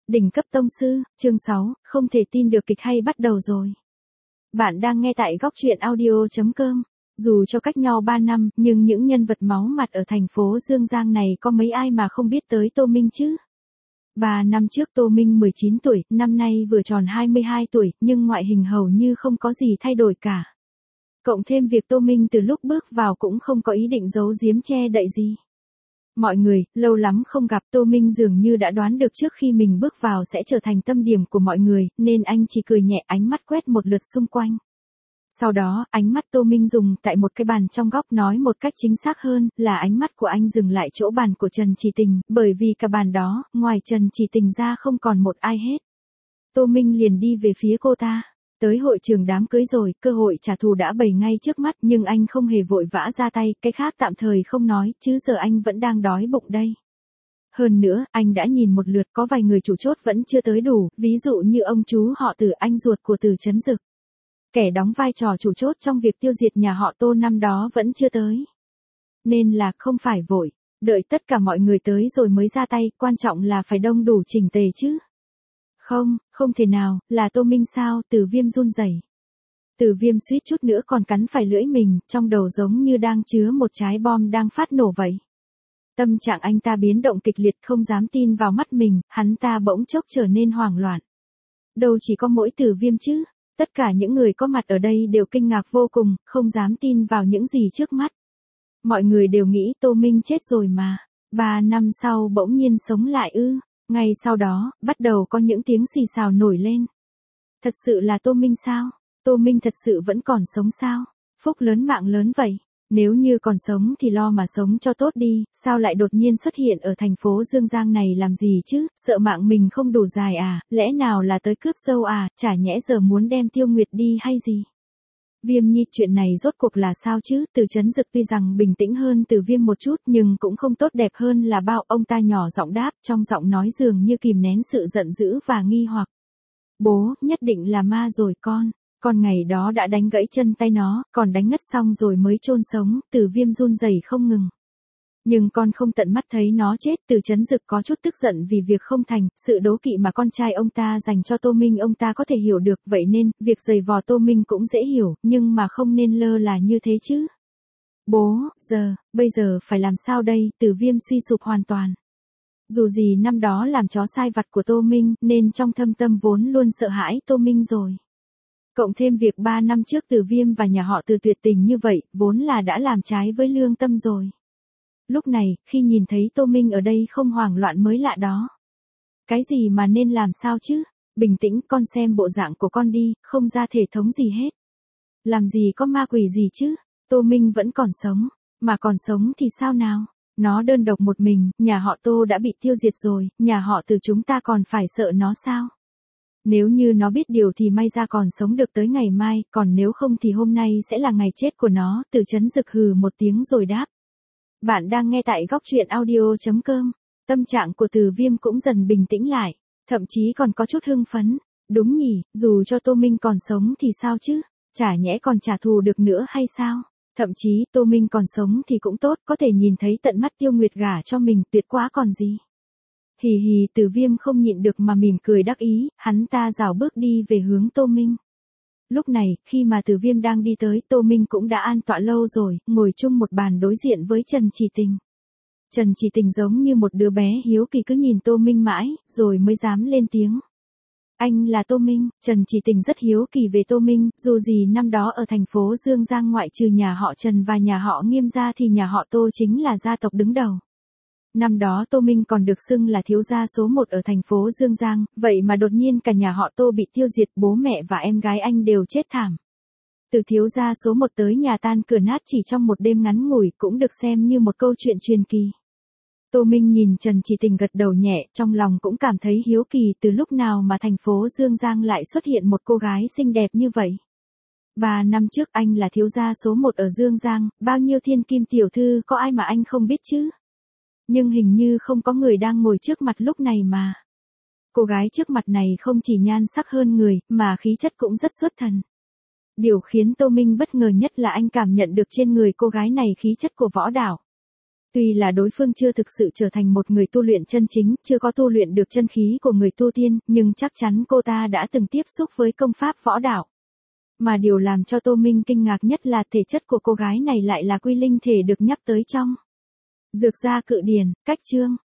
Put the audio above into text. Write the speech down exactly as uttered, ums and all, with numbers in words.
Đỉnh cấp tông sư, chương sáu, không thể tin được kịch hay bắt đầu rồi. Bạn đang nghe tại góc truyện audio chấm com. Dù cho cách nhau ba năm, nhưng những nhân vật máu mặt ở thành phố Dương Giang này có mấy ai mà không biết tới Tô Minh chứ? Ba năm trước Tô Minh mười chín tuổi, năm nay vừa tròn hai mươi hai tuổi, nhưng ngoại hình hầu như không có gì thay đổi cả. Cộng thêm việc Tô Minh từ lúc bước vào cũng không có ý định giấu giếm che đậy gì. Mọi người, lâu lắm không gặp, Tô Minh dường như đã đoán được trước khi mình bước vào sẽ trở thành tâm điểm của mọi người, nên anh chỉ cười nhẹ, ánh mắt quét một lượt xung quanh. Sau đó, ánh mắt Tô Minh dùng tại một cái bàn trong góc, nói một cách chính xác hơn, là ánh mắt của anh dừng lại chỗ bàn của Trần Chỉ Tình, bởi vì cả bàn đó, ngoài Trần Chỉ Tình ra không còn một ai hết. Tô Minh liền đi về phía cô ta. Tới hội trường đám cưới rồi, cơ hội trả thù đã bày ngay trước mắt, nhưng anh không hề vội vã ra tay, cái khác tạm thời không nói, chứ giờ anh vẫn đang đói bụng đây. Hơn nữa, anh đã nhìn một lượt, có vài người chủ chốt vẫn chưa tới đủ, ví dụ như ông chú họ Từ, anh ruột của Từ Chấn Dực. Kẻ đóng vai trò chủ chốt trong việc tiêu diệt nhà họ Tô năm đó vẫn chưa tới. Nên là không phải vội, đợi tất cả mọi người tới rồi mới ra tay, quan trọng là phải đông đủ chỉnh tề chứ. Không, không thể nào, là Tô Minh sao? Từ Viêm run rẩy. Từ Viêm suýt chút nữa còn cắn phải lưỡi mình, trong đầu giống như đang chứa một trái bom đang phát nổ vậy. Tâm trạng anh ta biến động kịch liệt, không dám tin vào mắt mình, hắn ta bỗng chốc trở nên hoảng loạn. Đâu chỉ có mỗi Từ Viêm chứ, tất cả những người có mặt ở đây đều kinh ngạc vô cùng, không dám tin vào những gì trước mắt. Mọi người đều nghĩ Tô Minh chết rồi mà, ba năm sau bỗng nhiên sống lại ư? Ngay sau đó, bắt đầu có những tiếng xì xào nổi lên. Thật sự là Tô Minh sao? Tô Minh thật sự vẫn còn sống sao? Phúc lớn mạng lớn vậy. Nếu như còn sống thì lo mà sống cho tốt đi, sao lại đột nhiên xuất hiện ở thành phố Dương Giang này làm gì chứ? Sợ mạng mình không đủ dài à? Lẽ nào là tới cướp dâu à? Chả nhẽ giờ muốn đem Tiêu Nguyệt đi hay gì? Viêm Nhi, chuyện này rốt cuộc là sao chứ? Từ Chấn Dực tuy rằng bình tĩnh hơn Từ Viêm một chút, nhưng cũng không tốt đẹp hơn là bao. Ông ta nhỏ giọng đáp, trong giọng nói dường như kìm nén sự giận dữ và nghi hoặc. Bố, nhất định là ma rồi con. Con ngày đó đã đánh gãy chân tay nó, còn đánh ngất xong rồi mới chôn sống. Từ Viêm run rẩy không ngừng. Nhưng con không tận mắt thấy nó chết. Từ Chấn Dực có chút tức giận vì việc không thành, sự đố kỵ mà con trai ông ta dành cho Tô Minh ông ta có thể hiểu được, vậy nên, việc giày vò Tô Minh cũng dễ hiểu, nhưng mà không nên lơ là như thế chứ. Bố, giờ, bây giờ phải làm sao đây? Từ Viêm suy sụp hoàn toàn. Dù gì năm đó làm chó sai vặt của Tô Minh, nên trong thâm tâm vốn luôn sợ hãi Tô Minh rồi. Cộng thêm việc ba năm trước Từ Viêm và nhà họ Từ tuyệt tình như vậy, vốn là đã làm trái với lương tâm rồi. Lúc này, khi nhìn thấy Tô Minh ở đây không hoảng loạn mới lạ đó. Cái gì mà nên làm sao chứ? Bình tĩnh, con xem bộ dạng của con đi, không ra thể thống gì hết. Làm gì có ma quỷ gì chứ? Tô Minh vẫn còn sống, mà còn sống thì sao nào? Nó đơn độc một mình, nhà họ Tô đã bị tiêu diệt rồi, nhà họ Từ chúng ta còn phải sợ nó sao? Nếu như nó biết điều thì may ra còn sống được tới ngày mai, còn nếu không thì hôm nay sẽ là ngày chết của nó. Từ Chấn Dực hừ một tiếng rồi đáp. Bạn đang nghe tại góc truyện audio chấm com. Tâm trạng của Từ Viêm cũng dần bình tĩnh lại, thậm chí còn có chút hưng phấn. Đúng nhỉ, dù cho Tô Minh còn sống thì sao chứ? Chả nhẽ còn trả thù được nữa hay sao? Thậm chí Tô Minh còn sống thì cũng tốt, có thể nhìn thấy tận mắt Tiêu Nguyệt gả cho mình, tuyệt quá còn gì. Hì hì, Từ Viêm không nhịn được mà mỉm cười đắc ý, hắn ta rảo bước đi về hướng Tô Minh. Lúc này, khi mà Từ Viêm đang đi tới, Tô Minh cũng đã an tọa lâu rồi, ngồi chung một bàn đối diện với Trần Chỉ Tình. Trần Chỉ Tình giống như một đứa bé hiếu kỳ cứ nhìn Tô Minh mãi, rồi mới dám lên tiếng. Anh là Tô Minh. Trần Chỉ Tình rất hiếu kỳ về Tô Minh, dù gì năm đó ở thành phố Dương Giang ngoại trừ nhà họ Trần và nhà họ Nghiêm ra thì nhà họ Tô chính là gia tộc đứng đầu. Năm đó Tô Minh còn được xưng là thiếu gia số một ở thành phố Dương Giang, vậy mà đột nhiên cả nhà họ Tô bị tiêu diệt, bố mẹ và em gái anh đều chết thảm. Từ thiếu gia số một tới nhà tan cửa nát chỉ trong một đêm ngắn ngủi cũng được xem như một câu chuyện truyền kỳ. Tô Minh nhìn Trần Chỉ Tình gật đầu nhẹ, trong lòng cũng cảm thấy hiếu kỳ từ lúc nào mà thành phố Dương Giang lại xuất hiện một cô gái xinh đẹp như vậy. Và năm trước anh là thiếu gia số một ở Dương Giang, bao nhiêu thiên kim tiểu thư có ai mà anh không biết chứ? Nhưng hình như không có người đang ngồi trước mặt lúc này mà. Cô gái trước mặt này không chỉ nhan sắc hơn người, mà khí chất cũng rất xuất thần. Điều khiến Tô Minh bất ngờ nhất là anh cảm nhận được trên người cô gái này khí chất của võ đạo. Tuy là đối phương chưa thực sự trở thành một người tu luyện chân chính, chưa có tu luyện được chân khí của người tu tiên, nhưng chắc chắn cô ta đã từng tiếp xúc với công pháp võ đạo. Mà điều làm cho Tô Minh kinh ngạc nhất là thể chất của cô gái này lại là quy linh thể được nhắc tới trong Dược gia Cự Điển, cách chương.